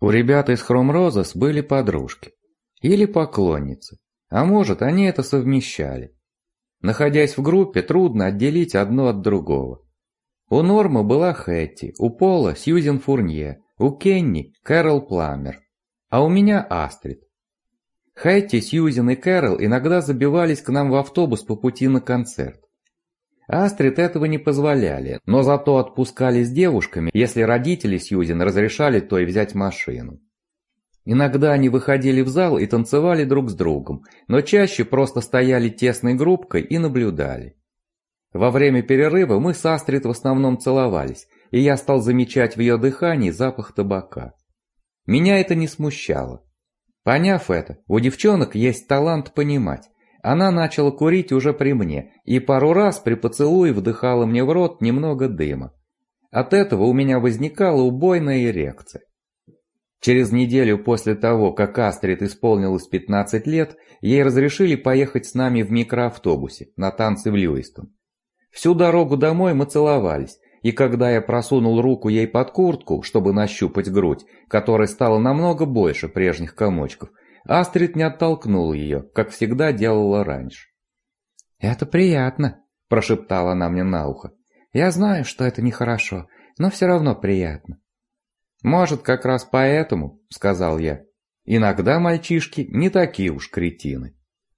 У ребят из Chrome Roses были подружки. Или поклонницы. А может, они это совмещали. Находясь в группе, трудно отделить одно от другого. У Норма была Хэтти, у Пола Сьюзен Фурнье, у Кенни Кэрол Пламмер, а у меня Астрид. Хэтти, Сьюзен и Кэрол иногда забивались к нам в автобус по пути на концерт. Астрид этого не позволяли, но зато отпускали с девушками, если родители Сьюзен разрешали той взять машину. Иногда они выходили в зал и танцевали друг с другом, но чаще просто стояли тесной группкой и наблюдали. Во время перерыва мы с Астрид в основном целовались, и я стал замечать в ее дыхании запах табака. Меня это не смущало. Поняв это, у девчонок есть талант понимать. Она начала курить уже при мне, и пару раз при поцелуе вдыхала мне в рот немного дыма. От этого у меня возникала убойная эрекция. Через неделю после того, как Астрид исполнилось 15 лет, ей разрешили поехать с нами в микроавтобусе на танцы в Льюистон. Всю дорогу домой мы целовались, и когда я просунул руку ей под куртку, чтобы нащупать грудь, которая стала намного больше прежних комочков, Астрид не оттолкнула ее, как всегда делала раньше. «Это приятно», – прошептала она мне на ухо. «Я знаю, что это нехорошо, но все равно приятно». «Может, как раз поэтому», – сказал я. «Иногда мальчишки не такие уж кретины».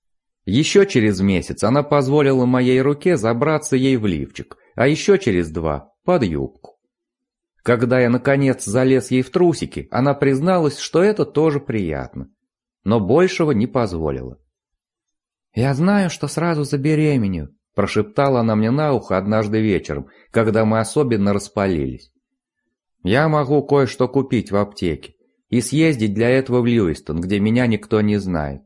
Еще через месяц она позволила моей руке забраться ей в лифчик, а еще через 2 – под юбку. Когда я наконец залез ей в трусики, она призналась, что это тоже приятно, но большего не позволила. «Я знаю, что сразу забеременею», – прошептала она мне на ухо однажды вечером, когда мы особенно распалились. «Я могу кое-что купить в аптеке и съездить для этого в Льюистон, где меня никто не знает».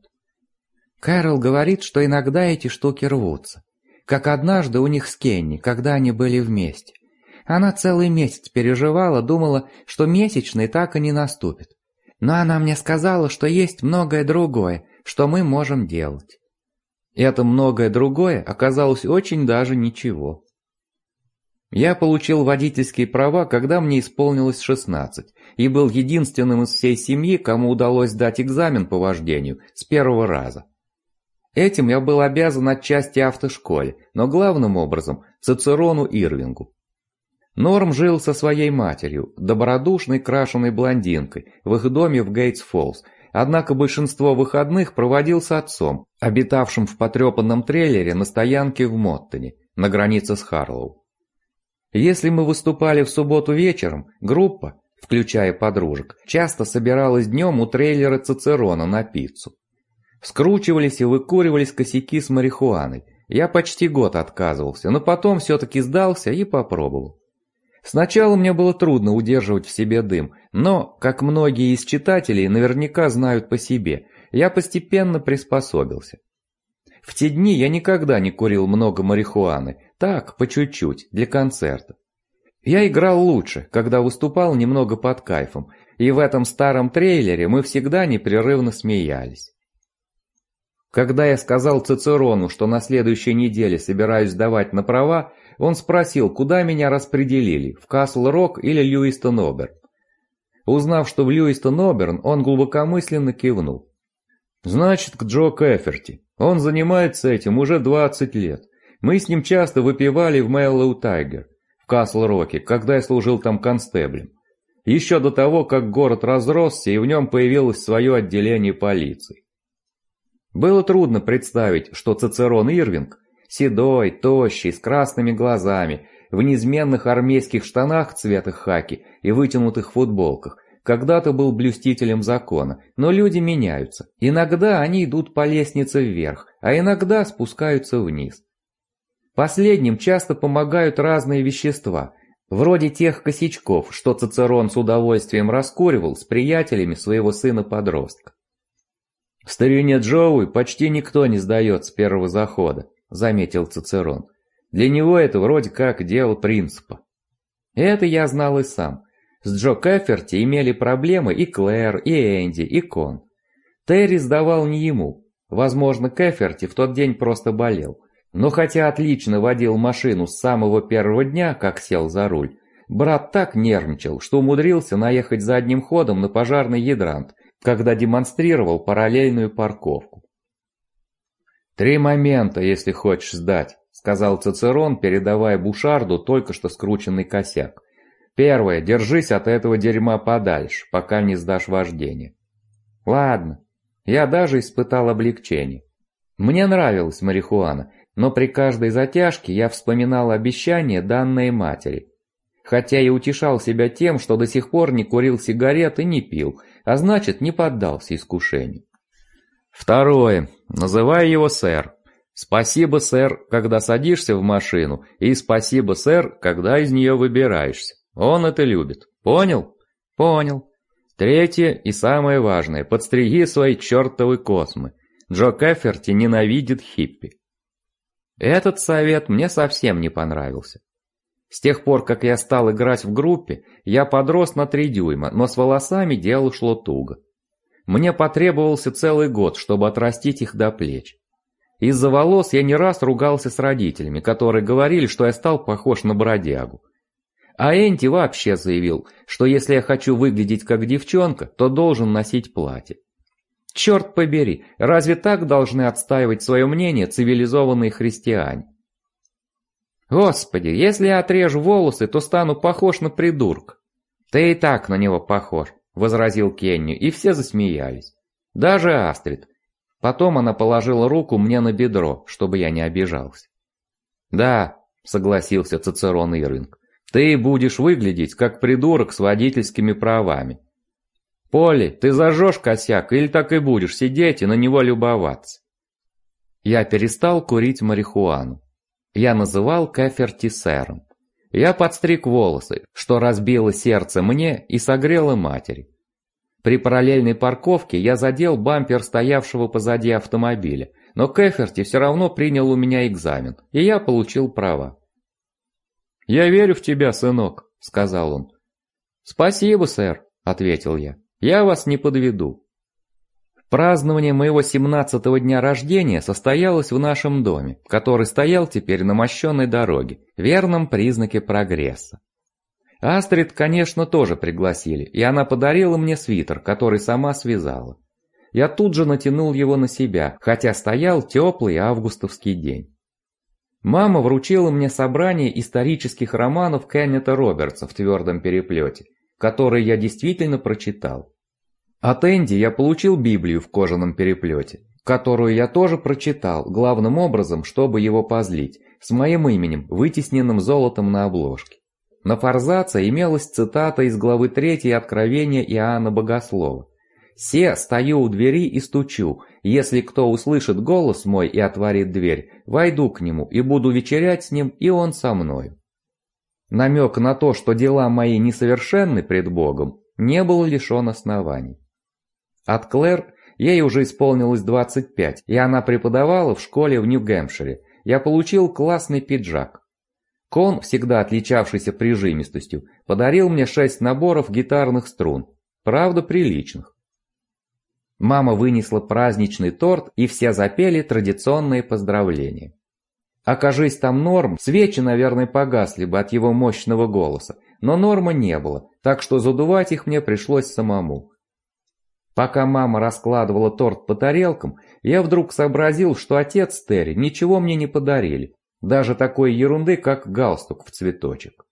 Кэрол говорит, что иногда эти штуки рвутся, как однажды у них с Кенни, когда они были вместе. Она целый месяц переживала, думала, что месячный так и не наступит. Но она мне сказала, что есть многое другое, что мы можем делать. И это многое другое оказалось очень даже ничего. Я получил водительские права, когда мне исполнилось 16, и был единственным из всей семьи, кому удалось сдать экзамен по вождению с первого раза. Этим я был обязан отчасти автошколе, но главным образом Цицерону Ирвингу. Норм жил со своей матерью, добродушной крашеной блондинкой, в их доме в Гейтс-Фоллс, однако большинство выходных проводил с отцом, обитавшим в потрепанном трейлере на стоянке в Моттоне, на границе с Харлоу. Если мы выступали в субботу вечером, группа, включая подружек, часто собиралась днем у трейлера Цицерона на пиццу. Скручивались и выкуривались косяки с марихуаной. Я почти год отказывался, но потом все-таки сдался и попробовал. Сначала мне было трудно удерживать в себе дым, но, как многие из читателей наверняка знают по себе, я постепенно приспособился. В те дни я никогда не курил много марихуаны, так, по чуть-чуть, для концерта. Я играл лучше, когда выступал немного под кайфом, и в этом старом трейлере мы всегда непрерывно смеялись. Когда я сказал Цицерону, что на следующей неделе собираюсь сдавать на права, он спросил, куда меня распределили, в Касл-Рок или Льюистон-Оберн. Узнав, что в Льюистон-Оберн, он глубокомысленно кивнул. «Значит, к Джо Кэферти. Он занимается этим уже 20 лет. Мы с ним часто выпивали в Мэллоу Тайгер, в Касл-Роке, когда я служил там констеблем. Еще до того, как город разросся и в нем появилось свое отделение полиции. Было трудно представить, что Цицерон Ирвинг, седой, тощий, с красными глазами, в неизменных армейских штанах цвета хаки и вытянутых футболках, когда-то был блюстителем закона, но люди меняются. Иногда они идут по лестнице вверх, а иногда спускаются вниз. Последним часто помогают разные вещества, вроде тех косячков, что Цицерон с удовольствием раскуривал с приятелями своего сына-подростка. «В старине Джоуи почти никто не сдает с первого захода», — заметил Цицерон. «Для него это вроде как дело принципа». Это я знал и сам. С Джо Кэферти имели проблемы и Клэр, и Энди, и Кон. Терри сдавал не ему. Возможно, Кэферти в тот день просто болел. Но хотя отлично водил машину с самого первого дня, как сел за руль, Брат так нервничал, что умудрился наехать задним ходом на пожарный гидрант, когда демонстрировал параллельную парковку. «3 момента, если хочешь сдать», — сказал Цицерон, передавая Бушарду только что скрученный косяк. «Первое. Держись от этого дерьма подальше, пока не сдашь вождение». Ладно. Я даже испытал облегчение. Мне нравилась марихуана, но при каждой затяжке я вспоминал обещание, данное матери. Хотя и утешал себя тем, что до сих пор не курил сигарет и не пил, а значит, не поддался искушению. Второе. Называй его сэр. Спасибо, сэр, когда садишься в машину, и спасибо, сэр, когда из нее выбираешься. Он это любит. Понял? Понял. Третье и самое важное. Подстриги свои чертовы космы. Джо Кэфферти ненавидит хиппи. Этот совет мне совсем не понравился. С тех пор, как я стал играть в группе, я подрос на 3 дюйма, но с волосами дело шло туго. Мне потребовался целый год, чтобы отрастить их до плеч. Из-за волос я не раз ругался с родителями, которые говорили, что я стал похож на бродягу. А Энди вообще заявил, что если я хочу выглядеть как девчонка, то должен носить платье. Черт побери, разве так должны отстаивать свое мнение цивилизованные христиане? Господи, если я отрежу волосы, то стану похож на придурка. Ты и так на него похож, возразил Кенни, и все засмеялись. Даже Астрид. Потом она положила руку мне на бедро, чтобы я не обижался. Да, согласился Цицерон Ирвинг, ты будешь выглядеть как придурок с водительскими правами. Полли, ты зажжешь косяк или так и будешь сидеть и на него любоваться? Я перестал курить марихуану. Я называл Кэфферти сэром. Я подстриг волосы, что разбило сердце мне и согрело матери. При параллельной парковке я задел бампер стоявшего позади автомобиля, но Кэфферти все равно принял у меня экзамен, и я получил права. «Я верю в тебя, сынок», — сказал он. «Спасибо, сэр», — ответил я. «Я вас не подведу». Празднование моего 17-го дня рождения состоялось в нашем доме, который стоял теперь на мощенной дороге, верном признаке прогресса. Астрид, конечно, тоже пригласили, и она подарила мне свитер, который сама связала. Я тут же натянул его на себя, хотя стоял теплый августовский день. Мама вручила мне собрание исторических романов Кеннета Робертса в твердом переплете, которые я действительно прочитал. От Энди я получил Библию в кожаном переплете, которую я тоже прочитал, главным образом, чтобы его позлить, с моим именем, вытесненным золотом на обложке. На форзаце имелась цитата из главы 3 Откровения Иоанна Богослова. «Се стою у двери и стучу, если кто услышит голос мой и отворит дверь, войду к нему и буду вечерять с ним, и он со мною». Намек на то, что дела мои несовершенны пред Богом, не был лишен оснований. От Клэр ей уже исполнилось 25, и она преподавала в школе в Нью-Гэмпшире. Я получил классный пиджак. Кон, всегда отличавшийся прижимистостью, подарил мне 6 наборов гитарных струн, правда приличных. Мама вынесла праздничный торт, и все запели традиционные поздравления. Окажись там Норм, свечи, наверное, погасли бы от его мощного голоса, но Норма не было, так что задувать их мне пришлось самому. Пока мама раскладывала торт по тарелкам, я вдруг сообразил, что отец с Терри ничего мне не подарили, даже такой ерунды, как галстук в цветочек.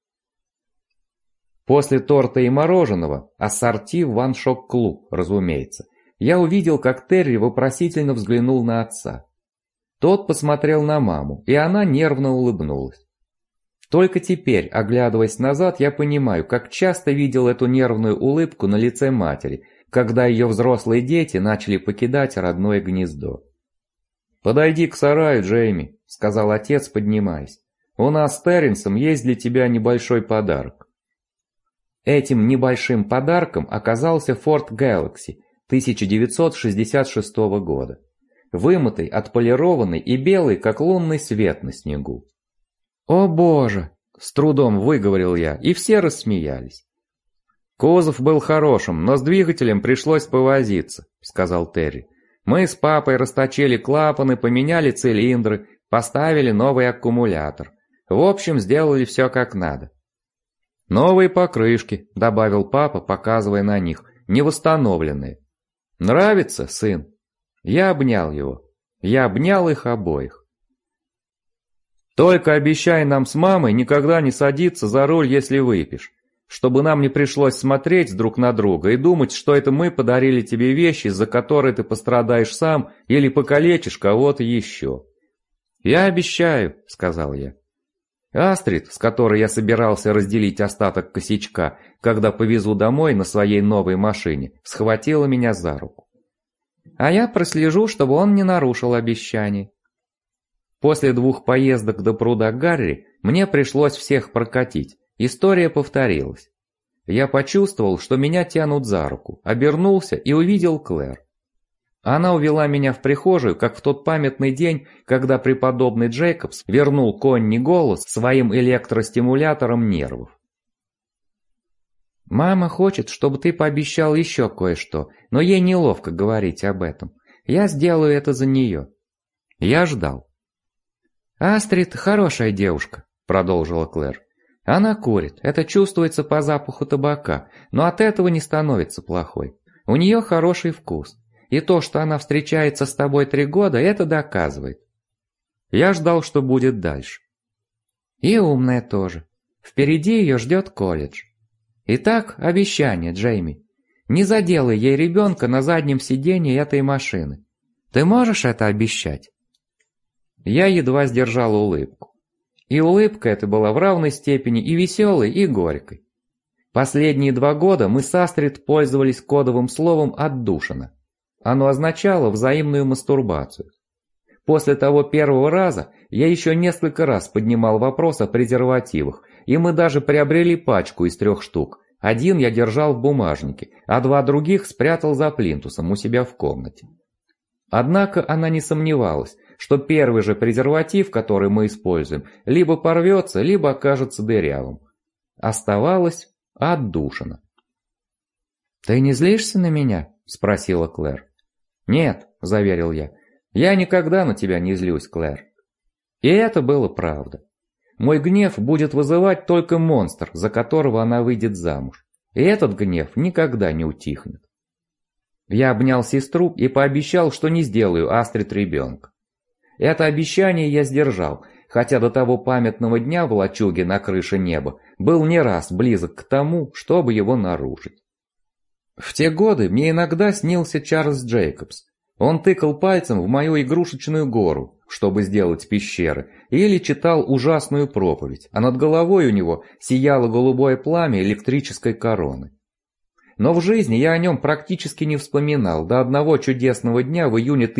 После торта и мороженого, ассорти в One Shop Club, разумеется, я увидел, как Терри вопросительно взглянул на отца. Тот посмотрел на маму, и она нервно улыбнулась. Только теперь, оглядываясь назад, я понимаю, как часто видел эту нервную улыбку на лице матери, когда ее взрослые дети начали покидать родное гнездо. «Подойди к сараю, Джейми», — сказал отец, поднимаясь. «У нас с Терренсом есть для тебя небольшой подарок». Этим небольшим подарком оказался Ford Galaxy 1966 года. Вымытый, отполированный и белый, как лунный свет на снегу. «О боже!» — с трудом выговорил я, и все рассмеялись. «Кузов был хорошим, но с двигателем пришлось повозиться», — сказал Терри. «Мы с папой расточили клапаны, поменяли цилиндры, поставили новый аккумулятор. В общем, сделали все как надо». «Новые покрышки», — добавил папа, показывая на них, невосстановленные. «Нравится, сын?» Я обнял его. Я обнял их обоих. «Только обещай нам с мамой никогда не садиться за руль, если выпьешь, чтобы нам не пришлось смотреть друг на друга и думать, что это мы подарили тебе вещи, из-за которой ты пострадаешь сам или покалечишь кого-то еще». «Я обещаю», — сказал я. Астрид, с которой я собирался разделить остаток косячка, когда повезу домой на своей новой машине, схватила меня за руку. «А я прослежу, чтобы он не нарушил обещание». После 2 поездок до пруда Гарри мне пришлось всех прокатить. История повторилась. Я почувствовал, что меня тянут за руку, обернулся и увидел Клэр. Она увела меня в прихожую, как в тот памятный день, когда преподобный Джейкобс вернул Конни голос своим электростимулятором нервов. «Мама хочет, чтобы ты пообещал еще кое-что, но ей неловко говорить об этом. Я сделаю это за нее». Я ждал. «Астрид хорошая девушка», — продолжила Клэр. «Она курит, это чувствуется по запаху табака, но от этого не становится плохой. У нее хороший вкус. И то, что она встречается с тобой 3 года, это доказывает». Я ждал, что будет дальше. «И умная тоже. Впереди ее ждет колледж. Итак, обещание, Джейми. Не заделай ей ребенка на заднем сиденье этой машины. Ты можешь это обещать?» Я едва сдержал улыбку. И улыбка эта была в равной степени и веселой, и горькой. Последние 2 года мы с Астрид пользовались кодовым словом «отдушина». Оно означало взаимную мастурбацию. После того первого раза я еще несколько раз поднимал вопрос о презервативах, и мы даже приобрели пачку из 3 штук. 1 я держал в бумажнике, а 2 других спрятал за плинтусом у себя в комнате. Однако она не сомневалась, что первый же презерватив, который мы используем, либо порвется, либо окажется дырявым. Оставалось отдушина. «Ты не злишься на меня?» – спросила Клэр. «Нет», – заверил я, – «я никогда на тебя не злюсь, Клэр». И это было правда. Мой гнев будет вызывать только монстр, за которого она выйдет замуж. И этот гнев никогда не утихнет. Я обнял сестру и пообещал, что не сделаю Астрид ребенка. Это обещание я сдержал, хотя до того памятного дня в лачуге на крыше неба был не раз близок к тому, чтобы его нарушить. В те годы мне иногда снился Чарльз Джейкобс. Он тыкал пальцем в мою игрушечную гору, чтобы сделать пещеры, или читал ужасную проповедь, а над головой у него сияло голубое пламя электрической короны. Но в жизни я о нем практически не вспоминал до одного чудесного дня в июне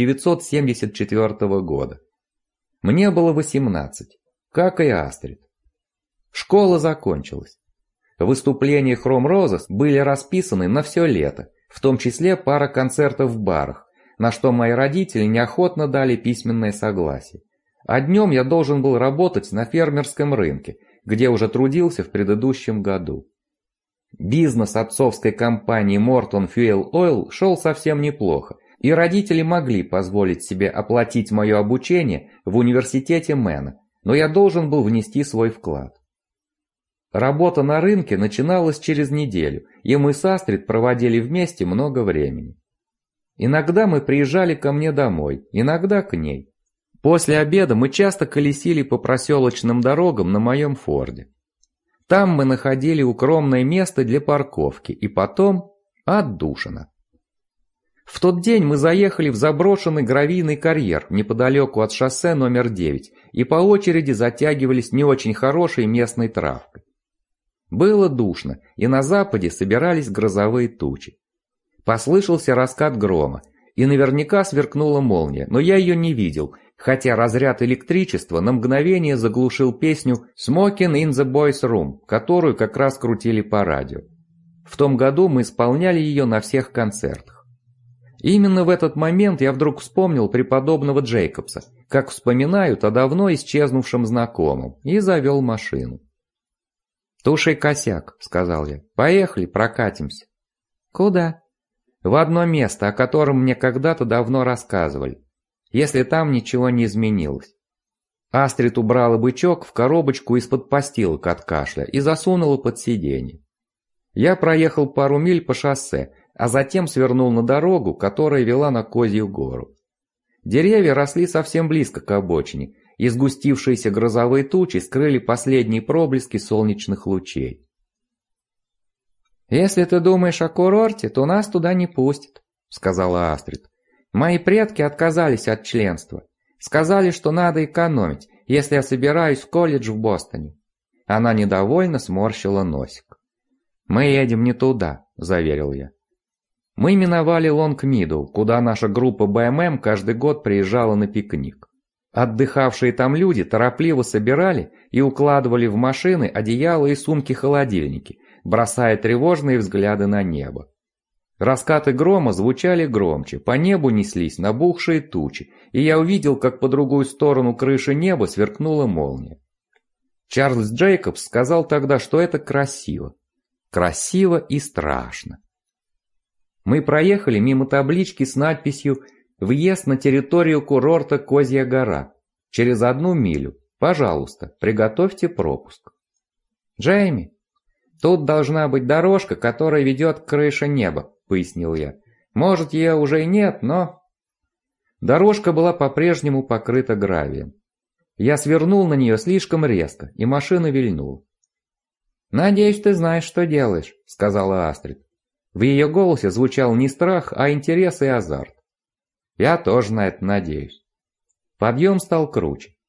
1974 года. Мне было 18, как и Астрид. Школа закончилась. Выступления Chrome Roses были расписаны на все лето, в том числе пара концертов в барах, на что мои родители неохотно дали письменное согласие. А днем я должен был работать на фермерском рынке, где уже трудился в предыдущем году. Бизнес отцовской компании Morton Fuel Oil шел совсем неплохо, и родители могли позволить себе оплатить мое обучение в университете Мэна, но я должен был внести свой вклад. Работа на рынке начиналась через неделю, и мы с Астрид проводили вместе много времени. Иногда мы приезжали ко мне домой, иногда к ней. После обеда мы часто колесили по проселочным дорогам на моем Форде. Там мы находили укромное место для парковки, и потом отдушина. В тот день мы заехали в заброшенный гравийный карьер неподалеку от шоссе номер 9 и по очереди затягивались не очень хорошей местной травкой. Было душно, и на западе собирались грозовые тучи. Послышался раскат грома, и наверняка сверкнула молния, но я ее не видел, хотя разряд электричества на мгновение заглушил песню «Smoking in the Boys' Room», которую как раз крутили по радио. В том году мы исполняли ее на всех концертах. И именно в этот момент я вдруг вспомнил преподобного Джейкобса, как вспоминают о давно исчезнувшем знакомом, и завел машину. «Туши косяк», — сказал я. «Поехали, прокатимся». «Куда?» «В одно место, о котором мне когда-то давно рассказывали, если там ничего не изменилось». Астрид убрала бычок в коробочку из-под постилок от кашля и засунула под сиденье. Я проехал пару миль по шоссе, а затем свернул на дорогу, которая вела на Козью гору. Деревья росли совсем близко к обочине, и сгустившиеся грозовые тучи скрыли последние проблески солнечных лучей. «Если ты думаешь о курорте, то нас туда не пустят», — сказала Астрид. «Мои предки отказались от членства. Сказали, что надо экономить, если я собираюсь в колледж в Бостоне». Она недовольно сморщила носик. «Мы едем не туда», — заверил я. Мы миновали Лонг-Мидоу, куда наша группа БММ каждый год приезжала на пикник. Отдыхавшие там люди торопливо собирали и укладывали в машины одеяла и сумки-холодильники, бросая тревожные взгляды на небо. Раскаты грома звучали громче, по небу неслись набухшие тучи, и я увидел, как по другую сторону крыши неба сверкнула молния. Чарльз Джейкобс сказал тогда, что это красиво. Красиво и страшно. Мы проехали мимо таблички с надписью «Въезд на территорию курорта Козья гора. Через 1 милю. Пожалуйста, приготовьте пропуск». «Джейми, тут должна быть дорожка, которая ведет к крыше неба», — пояснил я. «Может, ее уже и нет, но...» Дорожка была по-прежнему покрыта гравием. Я свернул на нее слишком резко, и машина вильнула. «Надеюсь, ты знаешь, что делаешь», — сказала Астрид. В ее голосе звучал не страх, а интерес и азарт. «Я тоже на это надеюсь». Подъем стал круче.